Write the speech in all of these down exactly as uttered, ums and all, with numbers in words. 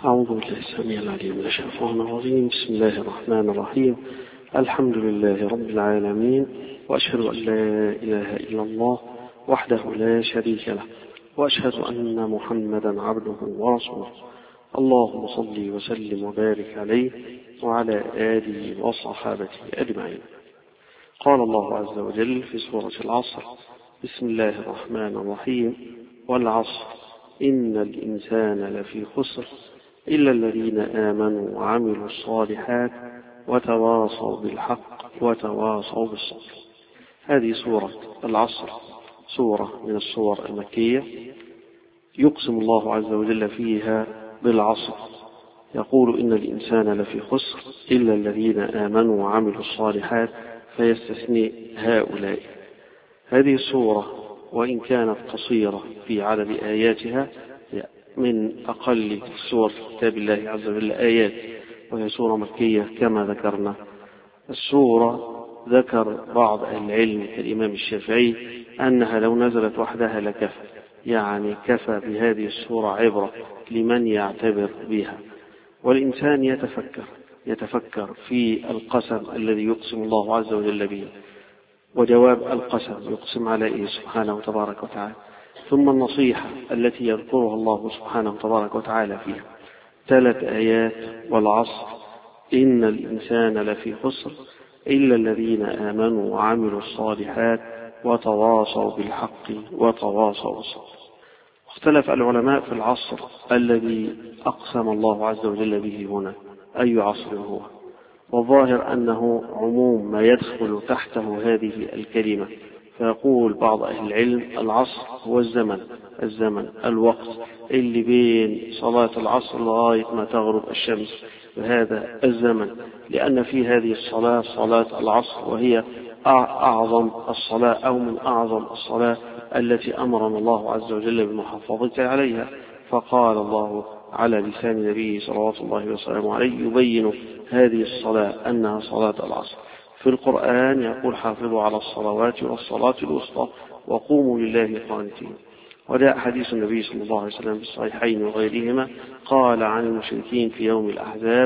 أعوذ بالله السميع العليم من الشيطان الرجيم. بسم الله الرحمن الرحيم. الحمد لله رب العالمين، وأشهد أن لا إله إلا الله وحده لا شريك له، وأشهد أن محمدا عبده ورسوله. اللهم صل وسلم وبارك عليه وعلى آله وصحابته أجمعين. قال الله عز وجل في سورة العصر: بسم الله الرحمن الرحيم: والعصر إن الإنسان لفي خسر إلا الذين آمنوا وعملوا الصالحات وتواصوا بالحق وتواصوا بالصبر. هذه سورة العصر، سورة من السور المكية، يقسم الله عز وجل فيها بالعصر، يقول: إن الإنسان لفي خسر إلا الذين آمنوا وعملوا الصالحات، فيستثني هؤلاء. هذه السورة وإن كانت قصيرة في عدد آياتها، من أقل سور في كتاب الله عز وجل آيات، وهي سورة مكية كما ذكرنا. السورة ذكر بعض أهل العلم كالإمام الشافعي أنها لو نزلت وحدها لكفى، يعني كفى بهذه السورة عبرة لمن يعتبر بها. والإنسان يتفكر يتفكر في القسم الذي يقسم الله عز وجل به، وجواب القسم يقسم عليه سبحانه وتبارك وتعالى، ثم النصيحة التي يذكرها الله سبحانه وتبارك وتعالى فيها. ثلاث آيات: والعصر إن الإنسان لفي خسر إلا الذين آمنوا وعملوا الصالحات وتواصوا بالحق وتواصوا بالصبر. اختلف العلماء في العصر الذي أقسم الله عز وجل به هنا، أي عصر هو؟ والظاهر أنه عموم ما يدخل تحته هذه الكلمة، فيقول بعض أهل العلم: العصر هو الزمن الزمن الوقت اللي بين صلاة العصر لغاية ما تغرب الشمس، وهذا الزمن لأن في هذه الصلاة صلاة العصر، وهي أعظم الصلاة أو من أعظم الصلاة التي أمرنا الله عز وجل بالمحافظة عليها. فقال الله على لسان نبيه صلوات الله وسلامه عليه يبين هذه الصلاة أنها صلاة العصر. في القرآن يقول: حافظوا على الصلوات والصلاة الوسطى وقوموا لله قانتين. وجاء حديث النبي صلى الله عليه وسلم في الصحيحين وغيرهما قال عن المشركين في يوم الأحزاب: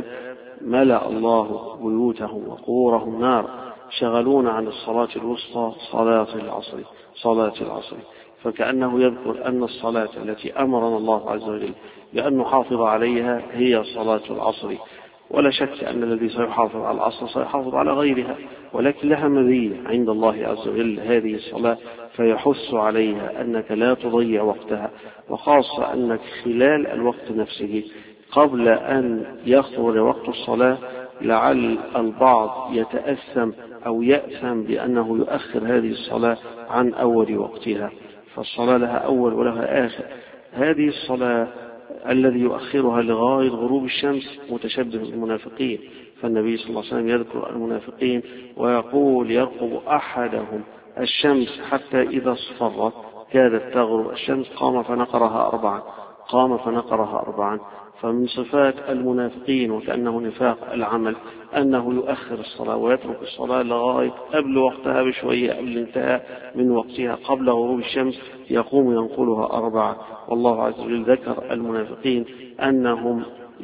ملأ الله بيوتهم وقورهم نار، شغلون عن الصلاة الوسطى صلاة العصر صلاة العصر فكأنه يذكر أن الصلاة التي أمرنا الله عز وجل بأن نحافظ عليها هي صلاة العصر. ولا شك أن الذي سيحافظ على العصر سيحافظ على غيرها، ولكن لها مزية عند الله عز وجل هذه الصلاة، فيحث عليها أنك لا تضيع وقتها، وخاصة أنك خلال الوقت نفسه قبل أن يخرج وقت الصلاة لعل البعض يتأثم أو يأثم بأنه يؤخر هذه الصلاة عن أول وقتها، فالصلاة لها أول ولها آخر. هذه الصلاة الذي يؤخرها لغاية غروب الشمس متشبه بالمنافقين، فالنبي صلى الله عليه وسلم يذكر المنافقين ويقول: يرقب أحدهم الشمس حتى إذا اصفرت كادت تغرب الشمس قام فنقرها أربعا قام فنقرها أربعا فمن صفات المنافقين وكأنه نفاق العمل أنه يؤخر الصلاة ويترك الصلاة لغاية قبل وقتها بشوية، قبل الانتهاء من وقتها قبل غروب الشمس يقوم ينقلها أربعة. والله عز وجل ذكر المنافقين أنهم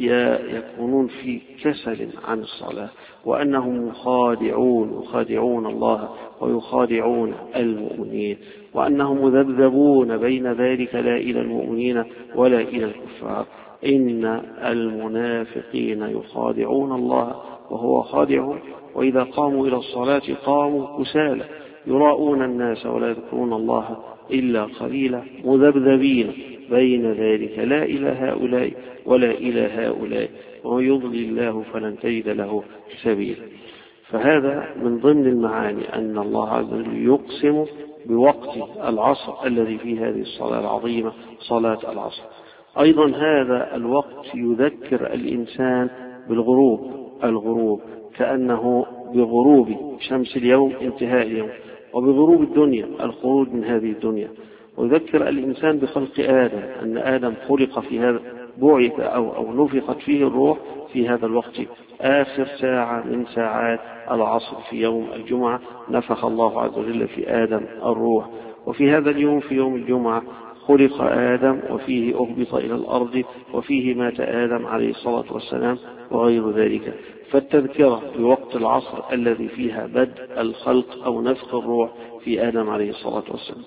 يكونون في كسل عن الصلاة، وأنهم يخادعون يخادعون الله ويخادعون المؤمنين، وأنهم مذبذبون بين ذلك لا إلى المؤمنين ولا إلى الكفار. إن المنافقين يخادعون الله وهو خادعهم، وإذا قاموا إلى الصلاة قاموا كسالى يراؤون الناس ولا يذكرون الله إلا قليلا، مذبذبين بين ذلك لا إلى هؤلاء ولا إلى هؤلاء، ويضلل الله فلن تجد له سبيلا. فهذا من ضمن المعاني أن الله عز وجل يقسم بوقت العصر الذي فيه هذه الصلاة العظيمة صلاة العصر. أيضا هذا الوقت يذكر الإنسان بالغروب الغروب كأنه بغروب شمس اليوم انتهاء اليوم، وبغروب الدنيا الخروج من هذه الدنيا. ويذكر الإنسان بخلق آدم، أن آدم خلق في هذا بعث أو, أو نفخت فيه الروح في هذا الوقت، آخر ساعة من ساعات العصر في يوم الجمعة نفخ الله عز وجل في آدم الروح. وفي هذا اليوم في يوم الجمعة خلق آدم وفيه أهبط إلى الأرض وفيه مات آدم عليه الصلاة والسلام وغير ذلك. فالتذكرة بوقت العصر الذي فيها بدء الخلق أو نفخ الروح في آدم عليه الصلاة والسلام.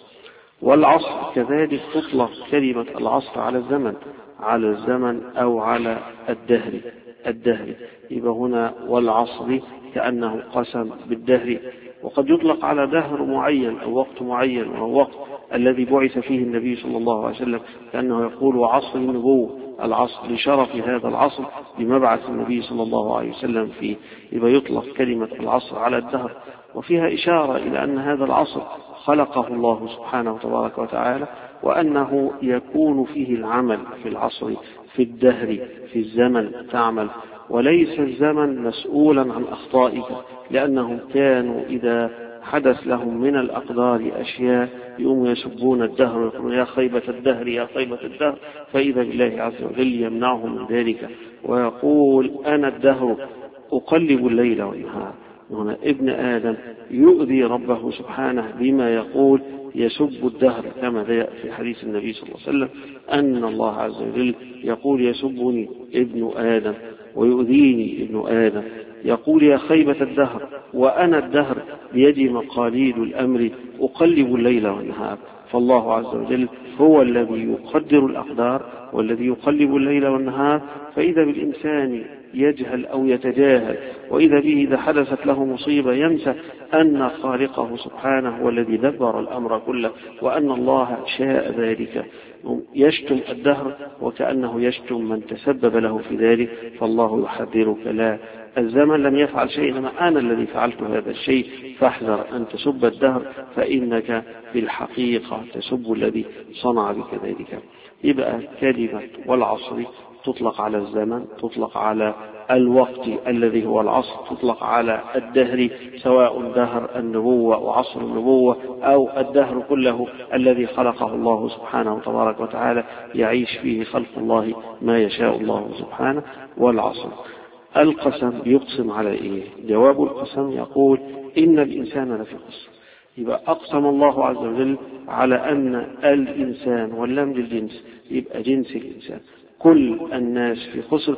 والعصر كذلك تطلق كلمة العصر على الزمن على الزمن أو على الدهر الدهر يبقى هنا والعصر كأنه قسم بالدهر. وقد يطلق على دهر معين أو وقت معين وهو وقت الذي بعث فيه النبي صلى الله عليه وسلم، كأنه يقول وعصر النبوة العصر لشرف هذا العصر بمبعث النبي صلى الله عليه وسلم فيه. يبقى يطلق كلمة العصر على الدهر، وفيها إشارة إلى أن هذا العصر خلقه الله سبحانه تبارك وتعالى، وأنه يكون فيه العمل في العصر في الدهر في الزمن تعمل، وليس الزمن مسؤولا عن أخطائك، لأنهم كانوا إذا حدث لهم من الأقدار أشياء يوم يسبون الدهر ويقولون يا خيبة الدهر يا خيبة الدهر، فإذا بالله عز وجل يمنعهم من ذلك ويقول أنا الدهر أقلب الليل والنهار. هنا ابن آدم يؤذي ربه سبحانه بما يقول يسب الدهر، كما جاء في حديث النبي صلى الله عليه وسلم أن الله عز وجل يقول يسبني ابن آدم ويؤذيني ابن آدم، يقول يا خيبة الدهر وأنا الدهر بيدي مقاليد الأمر أقلب الليل والنهار. فالله عز وجل هو الذي يقدر الأقدار والذي يقلب الليل والنهار. فإذا بالإنسان يجهل أو يتجاهل، وإذا به إذا حدثت له مصيبة ينسى أن خالقه سبحانه هو الذي دبر الأمر كله، وأن الله شاء ذلك، يشتم الدهر وكأنه يشتم من تسبب له في ذلك. فالله يحذرك لا، الزمن لم يفعل شيء، إنما أنا الذي فعلت هذا الشيء، فاحذر أن تسب الدهر فإنك في الحقيقة تسب الذي صنع بك ذلك. يبقى كلمة والعصر تطلق على الزمن، تطلق على الوقت الذي هو العصر، تطلق على الدهر سواء دهر النبوة وعصر النبوة أو الدهر كله الذي خلقه الله سبحانه تبارك وتعالى يعيش فيه خلق الله ما يشاء الله سبحانه. والعصر القسم يقسم على إيه؟ جواب القسم يقول إن الإنسان لفي خسر. يبقى أقسم الله عز وجل على أن الإنسان واللام للجنس يبقى جنس الإنسان كل الناس في خسر،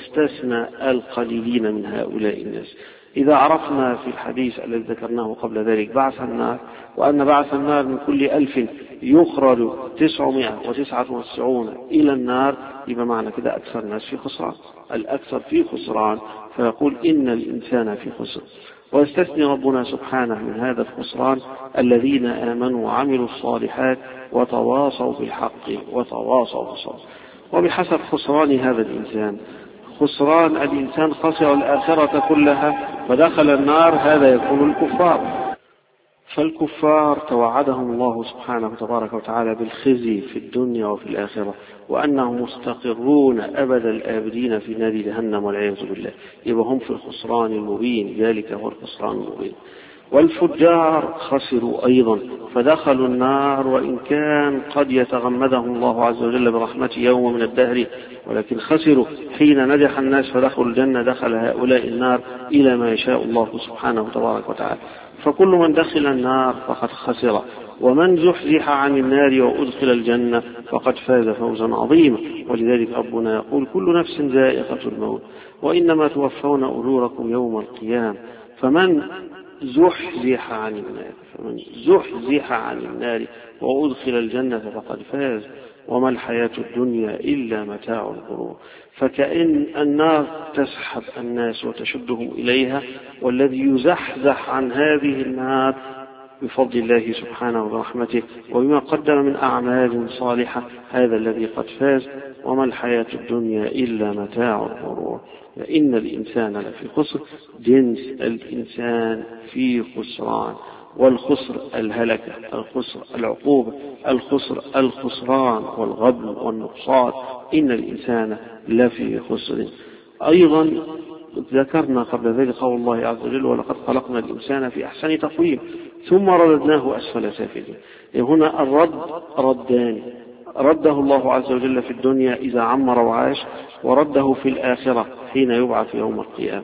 واستثنى القليلين من هؤلاء الناس. إذا عرفنا في الحديث الذي ذكرناه قبل ذلك بعث النار، وأن بعث النار من كل ألف يخرج تسعمائة وتسعة وتسعون إلى النار، يبقى معنى كده أكثر الناس في خسران، الأكثر في خسران، فيقول إن الإنسان في خسر. ويستثني ربنا سبحانه من هذا الخسران الذين آمنوا وعملوا الصالحات وتواصوا بالحق وتواصوا بالصبر. وبحسب خسران هذا الإنسان، خسران الإنسان خسر الآخرة كلها فدخل النار، هذا يكون الكفار. فالكفار توعدهم الله سبحانه تبارك وتعالى بالخزي في الدنيا وفي الآخرة، وأنهم مستقرون أبد الآبدين في نار جهنم والعياذ بالله، يبقى هم في الخسران المبين، ذلك هو الخسران المبين. والفجار خسروا أيضا فدخلوا النار، وإن كان قد يتغمدهم الله عز وجل برحمته يوم من الدهر، ولكن خسروا حين نجح الناس فدخلوا الجنة، دخل هؤلاء النار إلى ما يشاء الله سبحانه تبارك وتعالى. فكل من دخل النار فقد خسر، ومن زحزح عن النار وأدخل الجنة فقد فاز فوزا عظيما. ولذلك ربنا يقول كل نفس ذائقة الموت وإنما توفون أجوركم يوم القيامة. فمن زحزح عن النار فمن زحزح عن النار وأدخل الجنة فقد فاز، وما الحياة الدنيا إلا متاع الغرور. فكأن النار تسحب الناس وتشدهم إليها، والذي يزحزح عن هذه النار بفضل الله سبحانه ورحمته وبما قدم من أعمال صالحة هذا الذي قد فاز، وما الحياة الدنيا إلا متاع الغرور. إن الإنسان لفي خسر، جنس الإنسان في خسران، والخسر الهلكة، الخسر العقوبة، الخسر الخسران والغبن والنقصان. إن الإنسان لفي خسر. أيضا ذكرنا قبل ذلك قول الله عز وجل ولقد خلقنا الإنسان في أحسن تقويم ثم رددناه أسفل سافلين. هنا الرد ردان، رده الله عز وجل في الدنيا إذا عمر وعاش، ورده في الآخرة حين يبعث يوم القيامة.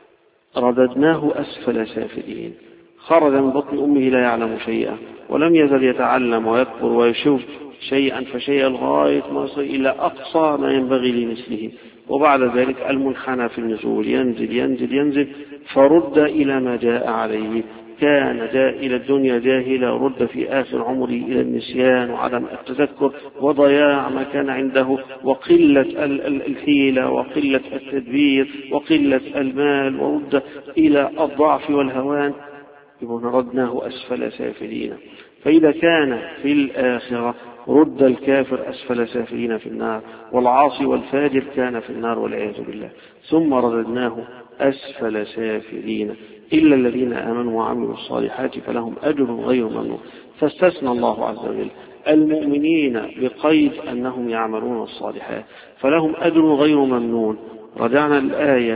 رددناه أسفل سافلين، خرج من بطن أمه لا يعلم شيئا، ولم يزل يتعلم ويكبر ويشوف شيئا فشيئا لغاية ما يصل إلى أقصى ما ينبغي لمثله، وبعد ذلك المنحنى في النزول ينزل ينزل ينزل فرد إلى ما جاء عليه. كان جاء إلى الدنيا جاهلا رد في آخر عمره إلى النسيان وعدم التذكر وضياع ما كان عنده وقلة الحيلة وقلة التدبير وقلة المال، ورد إلى الضعف والهوان، يبقى ردناه أسفل سافلين. فإذا كان في الآخرة رد الكافر أسفل سافلين في النار، والعاصي والفاجر كان في النار والعياذ بالله، ثم رددناه أسفل سافلين إلا الذين آمنوا وعملوا الصالحات فلهم أجر غير ممنون. فاستثنى الله عز وجل المؤمنين بقيد أنهم يعملون الصالحات فلهم أجر غير ممنون. رجعنا الآية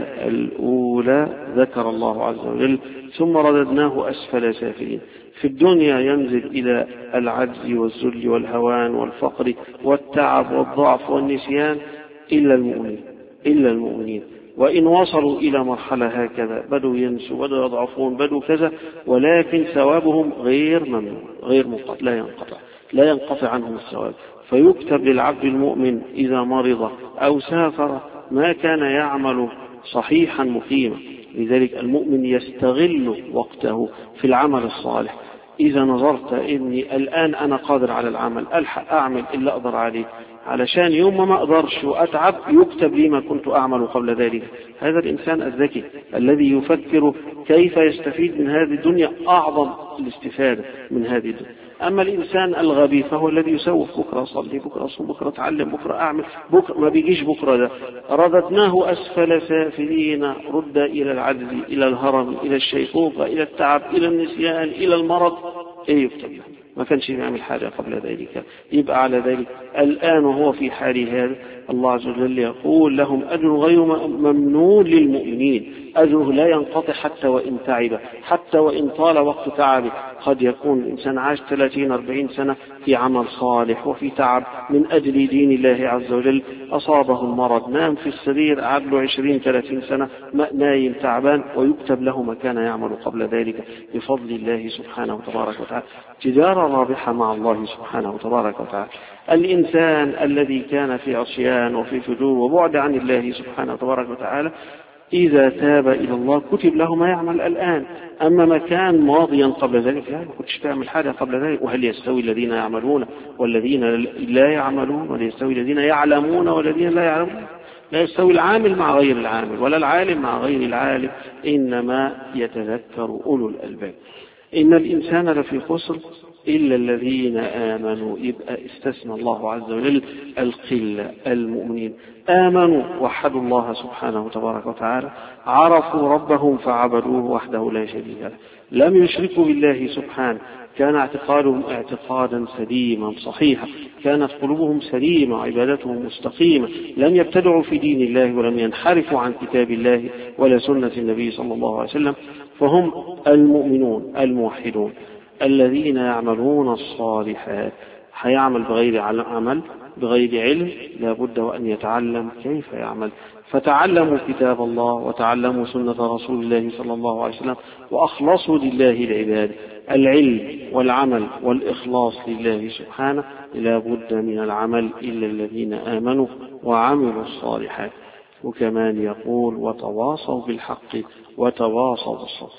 الأولى ذكر الله عز وجل ثم رددناه أسفل سافلين. في الدنيا ينزل إلى العجز والذل والهوان والفقر والتعب والضعف والنسيان إلا المؤمنين إلا المؤمنين وإن وصلوا إلى مرحلة هكذا بدوا ينسوا بدوا يضعفون بدوا كذا، ولكن ثوابهم غير ممنون غير منقطع لا ينقطع لا ينقطع عنهم الثواب. فيكتب للعبد المؤمن إذا مرض أو سافر ما كان يعمل صحيحا مقيما. لذلك المؤمن يستغل وقته في العمل الصالح. إذا نظرت إني الآن أنا قادر على العمل ألحق أعمل إلا أقدر عليه، علشان يوم ما أقدرش وأتعب يكتب لي ما كنت أعمل قبل ذلك. هذا الإنسان الذكي الذي يفكر كيف يستفيد من هذه الدنيا أعظم الاستفادة من هذه الدنيا. أما الإنسان الغبي فهو الذي يسوف بكرة أصلي بكرة أصوم بكرة أتعلم بكرة أعمل بكرة ما بيجيش بكرة ده. رددناه أسفل سافلين رد إلى العجز إلى الهرم إلى الشيخوخة إلى التعب إلى النسيان إلى المرض. إيه يكتب له ما كانش يعمل حاجة قبل ذلك. يبقى على ذلك الآن وهو في حال هذا الله عز وجل يقول لهم أجر غير ممنون للمؤمنين. أجره لا ينقطع حتى وإن تعب حتى وإن طال وقت تعبه. قد يكون الإنسان عاش ثلاثين أربعين سنة في عمل صالح وفي تعب من أجل دين الله عز وجل، أصابه المرض نام في السرير قعد له عشرين ثلاثين سنة نايم تعبان، ويكتب له ما كان يعمل قبل ذلك بفضل الله سبحانه وتبارك وتعالى. تجارة رابحة مع الله سبحانه وتبارك وتعالى. الإنسان الذي كان في عصيان وفي فجور وبعد عن الله سبحانه وتبارك وتعالى إذا تاب إلى الله كتب له ما يعمل الآن. أما ما كان ماضيا قبل ذلك لا كنتش تعمل حاجة قبل ذلك. وهل يستوي الذين يعملون والذين لا يعملون؟ ولا يستوي الذين يعلمون والذين لا يعلمون؟ لا يستوي العامل مع غير العامل ولا العالم مع غير العالم، إنما يتذكر أولو الألباب. إن الإنسان لفي خسر إلا الذين آمنوا. يبقى استثنى الله عز وجل القلة المؤمنين آمنوا وحدوا الله سبحانه وتبارك وتعالى، عرفوا ربهم فعبدوه وحده لا شريك له، لم يشركوا بالله سبحانه، كان اعتقادهم اعتقادا سليما صحيحا، كانت قلوبهم سليمة وعبادتهم مستقيمة، لم يبتدعوا في دين الله ولم ينحرفوا عن كتاب الله ولا سنة النبي صلى الله عليه وسلم. فهم المؤمنون الموحدون الذين يعملون الصالحات. هيعمل بغير عمل بغير علم لابد وأن يتعلم كيف يعمل. فتعلموا كتاب الله وتعلموا سنة رسول الله صلى الله عليه وسلم وأخلصوا لله العباد. العلم والعمل والإخلاص لله سبحانه لابد من العمل إلا الذين آمنوا وعملوا الصالحات. وكمان يقول وتواصوا بالحق وتواصوا بالصبر.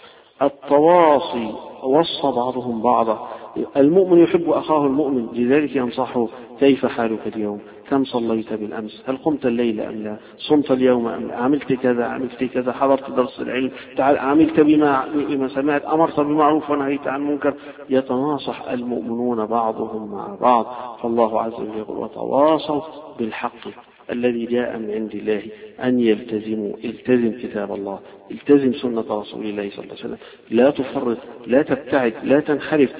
التواصي وصى بعضهم بعضا. المؤمن يحب أخاه المؤمن، لذلك ينصحه كيف حالك اليوم؟ كم صليت بالأمس؟ هل قمت الليل أم لا؟ صمت اليوم أم لا؟ عملت كذا عملت كذا؟ حضرت درس العلم؟ عملت بما, بما سمعت؟ أمرت بالمعروف ونهيت عن المنكر؟ يتناصح المؤمنون بعضهم مع بعض. فالله عز وجل يقول وتواصوا بالحق الذي جاء من عند الله أن يلتزموا. التزم كتاب الله، التزم سنة رسول الله صلى الله عليه وسلم، لا تفرط لا تبتعد لا تنحرف.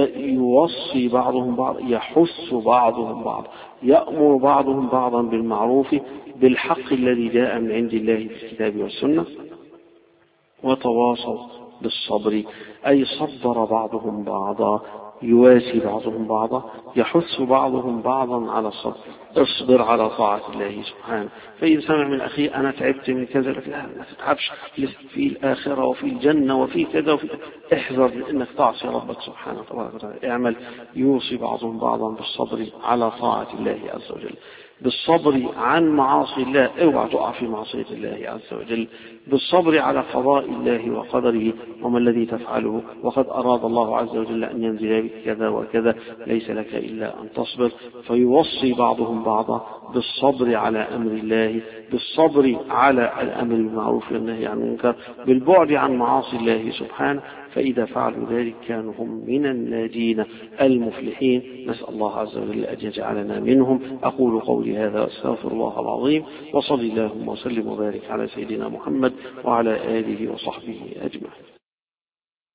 يوصي بعضهم بعض، يحث بعضهم بعض، يأمر بعضهم بعضا بالمعروف بالحق الذي جاء من عند الله في الكتاب والسنة. وتواصوا بالصبر أي صبر بعضهم بعضا يواسي بعضهم بعضا، يحث بعضهم بعضا على الصبر. اصبر على طاعة الله سبحانه. فإذا سمع من أخيه أنا تعبت من كذا، لك لا ما تتعبش، في الآخرة وفي الجنة وفي كذا وفي كذا. احذر من أنك تعصي ربك سبحانه وتعالى. اعمل. يوصي بعضهم بعضا بالصبر على طاعة الله عز وجل، بالصبر عن معاصي الله، اوعى تقع في معصية الله عز وجل، بالصبر على قضاء الله وقدره وما الذي تفعله، وقد أراد الله عز وجل أن ينزل بك كذا وكذا، ليس لك إلا أن تصبر. فيوصي بعضهم بعضا بالصبر على أمر الله، بالصبر على الأمر بالمعروف والنهي عن المنكر، بالبعد عن معاصي الله سبحانه. فإذا فعلوا ذلك كانوا هم من الناجين المفلحين. نسأل الله عز وجل أن يجعلنا منهم. أقول قولي هذا واستغفر الله العظيم، وصلي اللهم وسلم وبارك على سيدنا محمد وعلى آله وصحبه أجمعين.